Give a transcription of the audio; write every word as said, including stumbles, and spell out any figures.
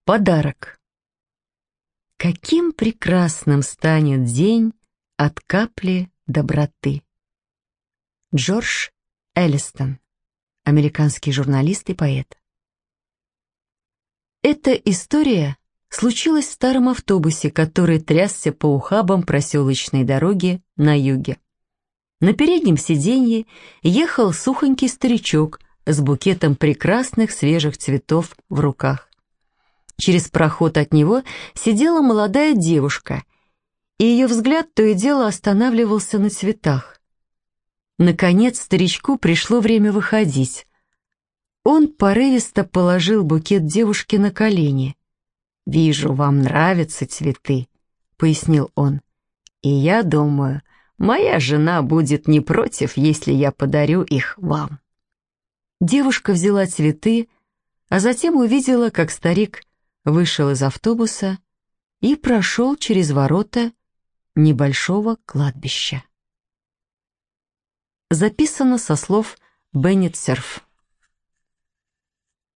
Подарок. Каким прекрасным станет день от капли доброты. Джордж Эллистон, американский журналист и поэт. Эта история случилась в старом автобусе, который трясся по ухабам проселочной дороги на юге. На переднем сиденье ехал сухонький старичок с букетом прекрасных свежих цветов в руках. Через проход от него сидела молодая девушка, и ее взгляд то и дело останавливался на цветах. Наконец старичку пришло время выходить. Он порывисто положил букет девушке на колени. «Вижу, вам нравятся цветы», — пояснил он. «И я думаю, моя жена будет не против, если я подарю их вам». Девушка взяла цветы, а затем увидела, как старик вышел из автобуса и прошел через ворота небольшого кладбища. Записано со слов Беннет Серф.